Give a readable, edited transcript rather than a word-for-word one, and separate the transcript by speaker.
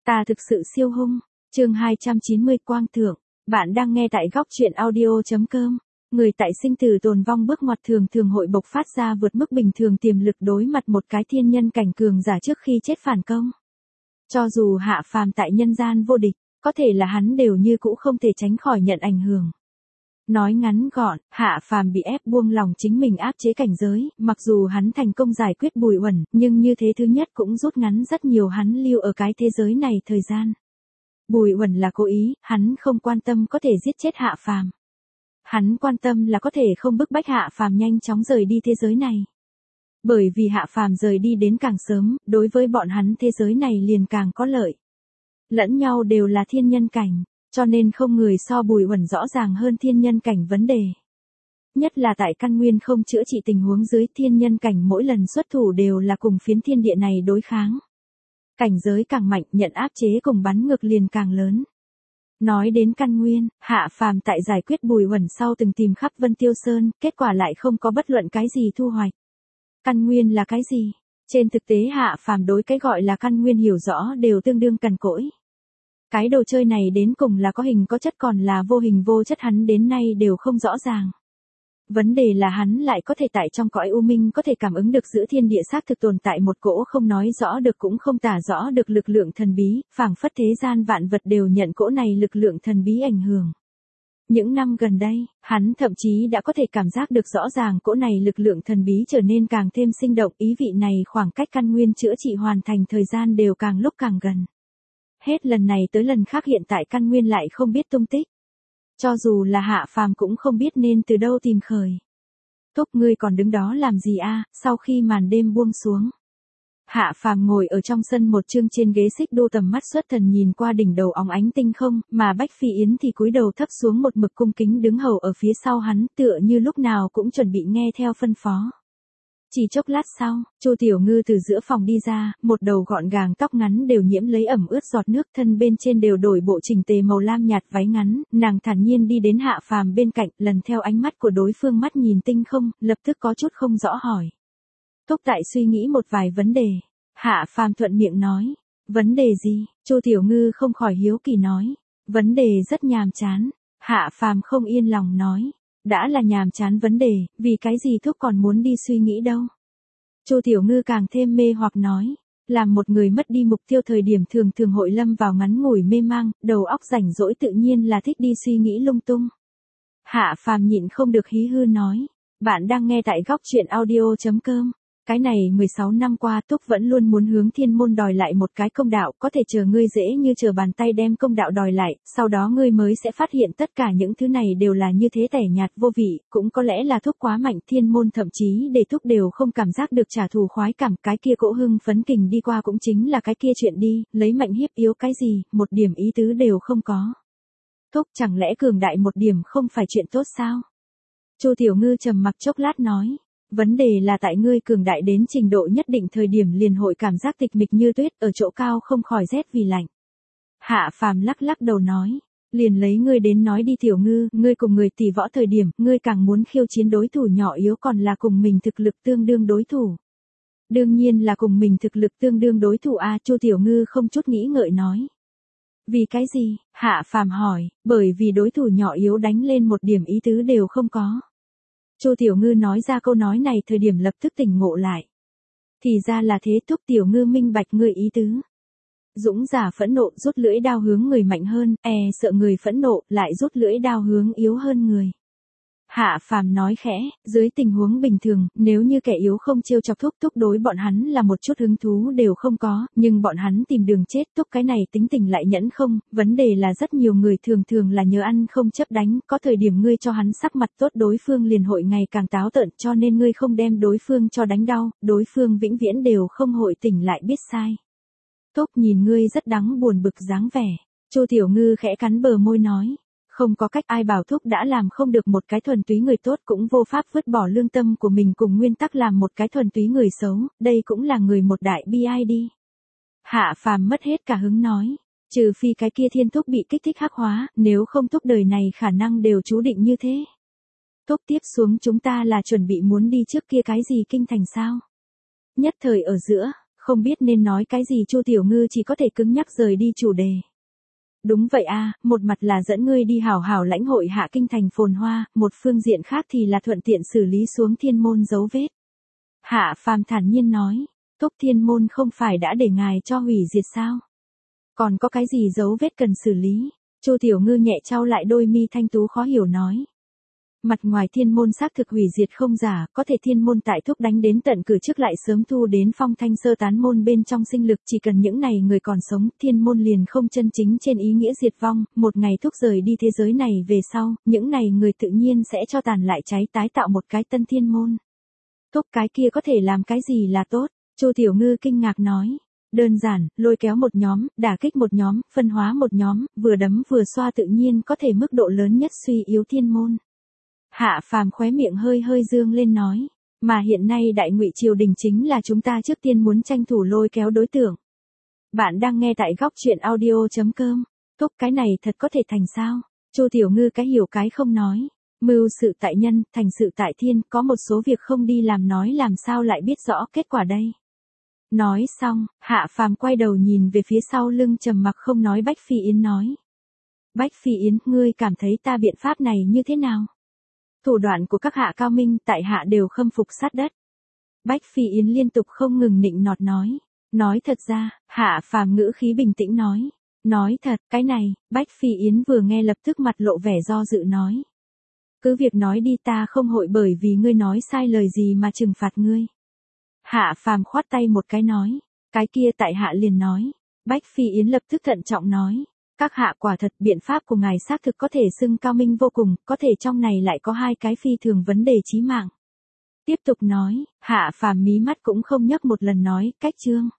Speaker 1: Ta thực sự siêu hung. Chương 290 Quang Thượng. Bạn đang nghe tại góc truyện audio.com. Người tại sinh tử tồn vong bước ngoặt thường thường hội bộc phát ra vượt mức bình thường tiềm lực đối mặt một cái thiên nhân cảnh cường giả trước khi chết phản công. Cho dù hạ phàm tại nhân gian vô địch, có thể là hắn đều như cũ không thể tránh khỏi nhận ảnh hưởng. Nói ngắn gọn, hạ phàm bị ép buông lòng chính mình áp chế cảnh giới, mặc dù hắn thành công giải quyết Bùi Uẩn, nhưng như thế thứ nhất cũng rút ngắn rất nhiều hắn lưu ở cái thế giới này thời gian. Bùi Uẩn là cố ý, hắn không quan tâm có thể giết chết hạ phàm. Hắn quan tâm là có thể không bức bách hạ phàm nhanh chóng rời đi thế giới này. Bởi vì hạ phàm rời đi đến càng sớm, đối với bọn hắn thế giới này liền càng có lợi. Lẫn nhau đều là thiên nhân cảnh, cho nên không người so Bùi Uẩn rõ ràng hơn thiên nhân cảnh vấn đề. Nhất là tại căn nguyên không chữa trị tình huống dưới, thiên nhân cảnh mỗi lần xuất thủ đều là cùng phiến thiên địa này đối kháng. Cảnh giới càng mạnh, nhận áp chế cùng bắn ngược liền càng lớn. Nói đến căn nguyên, hạ phàm tại giải quyết Bùi Uẩn sau từng tìm khắp Vân Tiêu Sơn, kết quả lại không có bất luận cái gì thu hoạch. Căn nguyên là cái gì? Trên thực tế hạ phàm đối cái gọi là căn nguyên hiểu rõ đều tương đương cằn cỗi. Cái đồ chơi này đến cùng là có hình có chất còn là vô hình vô chất hắn đến nay đều không rõ ràng. Vấn đề là hắn lại có thể tại trong cõi u minh có thể cảm ứng được giữa thiên địa xác thực tồn tại một cỗ không nói rõ được cũng không tả rõ được lực lượng thần bí, phảng phất thế gian vạn vật đều nhận cỗ này lực lượng thần bí ảnh hưởng. Những năm gần đây, hắn thậm chí đã có thể cảm giác được rõ ràng cỗ này lực lượng thần bí trở nên càng thêm sinh động, ý vị này khoảng cách căn nguyên chữa trị hoàn thành thời gian đều càng lúc càng gần. Hết lần này tới lần khác hiện tại căn nguyên lại không biết tung tích. Cho dù là hạ phàm cũng không biết nên từ đâu tìm khởi. Thúc ngươi còn đứng đó làm gì a? Sau khi màn đêm buông xuống. Hạ phàm ngồi ở trong sân một chương trên ghế xích đu, tầm mắt xuất thần nhìn qua đỉnh đầu óng ánh tinh không, mà Bách Phi Yến thì cúi đầu thấp xuống một mực cung kính đứng hầu ở phía sau hắn, tựa như lúc nào cũng chuẩn bị nghe theo phân phó. Chỉ chốc lát sau, Chu Tiểu Ngư từ giữa phòng đi ra, một đầu gọn gàng tóc ngắn đều nhiễm lấy ẩm ướt giọt nước, thân bên trên đều đổi bộ chỉnh tề màu lam nhạt váy ngắn, nàng thản nhiên đi đến hạ phàm bên cạnh, lần theo ánh mắt của đối phương mắt nhìn tinh không, lập tức có chút không rõ hỏi. Thúc tại suy nghĩ một vài vấn đề. Hạ phàm thuận miệng nói. Vấn đề gì? Chu Tiểu Ngư không khỏi hiếu kỳ nói. Vấn đề rất nhàm chán. Hạ phàm không yên lòng nói. Đã là nhàm chán vấn đề, vì cái gì thúc còn muốn đi suy nghĩ đâu? Chu Tiểu Ngư càng thêm mê hoặc nói. Làm một người mất đi mục tiêu thời điểm thường thường hội lâm vào ngắn ngủi mê mang, đầu óc rảnh rỗi tự nhiên là thích đi suy nghĩ lung tung. Hạ phàm nhịn không được hí hư nói. Bạn đang nghe tại góc truyện audio.com. Cái này 16 năm qua Túc vẫn luôn muốn hướng thiên môn đòi lại một cái công đạo, có thể chờ ngươi dễ như chờ bàn tay đem công đạo đòi lại, sau đó ngươi mới sẽ phát hiện tất cả những thứ này đều là như thế tẻ nhạt vô vị, cũng có lẽ là Túc quá mạnh, thiên môn thậm chí để Túc đều không cảm giác được trả thù khoái cảm, cái kia cỗ hưng phấn kình đi qua cũng chính là cái kia chuyện đi, lấy mạnh hiếp yếu cái gì, một điểm ý tứ đều không có. Túc chẳng lẽ cường đại một điểm không phải chuyện tốt sao? Chu Tiểu Ngư trầm mặc chốc lát nói. Vấn đề là tại ngươi cường đại đến trình độ nhất định thời điểm liền hội cảm giác tịch mịch như tuyết, ở chỗ cao không khỏi rét vì lạnh. Hạ phàm lắc lắc đầu nói. Liền lấy ngươi đến nói đi Tiểu Ngư, ngươi cùng người tỷ võ thời điểm, ngươi càng muốn khiêu chiến đối thủ nhỏ yếu còn là cùng mình thực lực tương đương đối thủ. Đương nhiên là cùng mình thực lực tương đương đối thủ a. Chu Tiểu Ngư không chút nghĩ ngợi nói. Vì cái gì? Hạ phàm hỏi, bởi vì đối thủ nhỏ yếu đánh lên một điểm ý tứ đều không có. Chu Tiểu Ngư nói ra câu nói này thời điểm lập tức tỉnh ngộ lại. Thì ra là thế. Thúc Tiểu Ngư minh bạch ngươi ý tứ. Dũng giả phẫn nộ rút lưỡi đao hướng người mạnh hơn, sợ người phẫn nộ lại rút lưỡi đao hướng yếu hơn người. Hạ phàm nói khẽ, dưới tình huống bình thường, nếu như kẻ yếu không trêu chọc Thúc đối bọn hắn là một chút hứng thú đều không có, nhưng bọn hắn tìm đường chết Thúc cái này tính tình lại nhẫn không, vấn đề là rất nhiều người thường thường là nhớ ăn không chấp đánh, có thời điểm ngươi cho hắn sắc mặt tốt đối phương liền hội ngày càng táo tợn, cho nên ngươi không đem đối phương cho đánh đau, đối phương vĩnh viễn đều không hội tỉnh lại biết sai. Thúc nhìn ngươi rất đáng buồn bực dáng vẻ. Chu Tiểu Ngư khẽ cắn bờ môi nói. Không có cách, ai bảo Thúc đã làm không được một cái thuần túy người tốt, cũng vô pháp vứt bỏ lương tâm của mình cùng nguyên tắc làm một cái thuần túy người xấu, đây cũng là người một đại bi ai đi. Hạ phàm mất hết cả hứng nói. Trừ phi cái kia thiên Thúc bị kích thích hắc hóa, nếu không Thúc đời này khả năng đều chú định như thế. Thúc tiếp xuống chúng ta là chuẩn bị muốn đi trước kia cái gì kinh thành sao? Nhất thời ở giữa, Không biết nên nói cái gì Chu Tiểu Ngư chỉ có thể cứng nhắc rời đi chủ đề. Đúng vậy a, một mặt là dẫn ngươi đi hảo hảo lãnh hội Hạ Kinh thành phồn hoa, một phương diện khác thì là thuận tiện xử lý xuống thiên môn dấu vết. Hạ Phàm thản nhiên nói, Túc Thiên môn không phải đã để ngài cho hủy diệt sao? Còn có cái gì dấu vết cần xử lý? Chu Tiểu Ngư nhẹ chau lại đôi mi thanh tú khó hiểu nói. Mặt ngoài thiên môn xác thực hủy diệt không giả, có thể thiên môn tại thúc đánh đến tận cửa trước lại sớm thu đến phong thanh sơ tán môn bên trong sinh lực, chỉ cần những này người còn sống, thiên môn liền không chân chính trên ý nghĩa diệt vong, một ngày thúc rời đi thế giới này về sau, những này người tự nhiên sẽ cho tàn lại cháy tái tạo một cái tân thiên môn. Thúc cái kia có thể làm cái gì là tốt? Chu Tiểu Ngư kinh ngạc nói. Đơn giản, lôi kéo một nhóm, đả kích một nhóm, phân hóa một nhóm, vừa đấm vừa xoa tự nhiên có thể mức độ lớn nhất suy yếu thiên môn. Hạ Phàm khóe miệng hơi hơi dương lên nói, mà hiện nay Đại Ngụy triều đình chính là chúng ta trước tiên muốn tranh thủ lôi kéo đối tượng. Bạn đang nghe tại góc truyện audio.com. Thúc cái này thật có thể thành sao? Chu Tiểu Ngư cái hiểu cái không nói. Mưu sự tại nhân, thành sự tại thiên, có một số việc không đi làm nói làm sao lại biết rõ kết quả đây. Nói xong, Hạ Phàm quay đầu nhìn về phía sau lưng trầm mặc không nói Bách Phi Yến nói. Bách Phi Yến, ngươi cảm thấy ta biện pháp này như thế nào? Thủ đoạn của các hạ cao minh tại hạ đều khâm phục sát đất. Bách Phi Yến liên tục không ngừng nịnh nọt nói. Nói thật ra, Hạ Phàm ngữ khí bình tĩnh nói. Nói thật, cái này, Bách Phi Yến vừa nghe lập tức mặt lộ vẻ do dự nói. Cứ việc nói đi, ta không hội bởi vì ngươi nói sai lời gì mà trừng phạt ngươi. Hạ Phàm khoát tay một cái nói. Cái kia tại hạ liền nói. Bách Phi Yến lập tức thận trọng nói. Các hạ quả thật biện pháp của ngài xác thực có thể xưng cao minh vô cùng, có thể trong này lại có hai cái phi thường vấn đề chí mạng. Tiếp tục nói, Hạ Phàm mí mắt cũng không nhấc một lần nói, cách chương.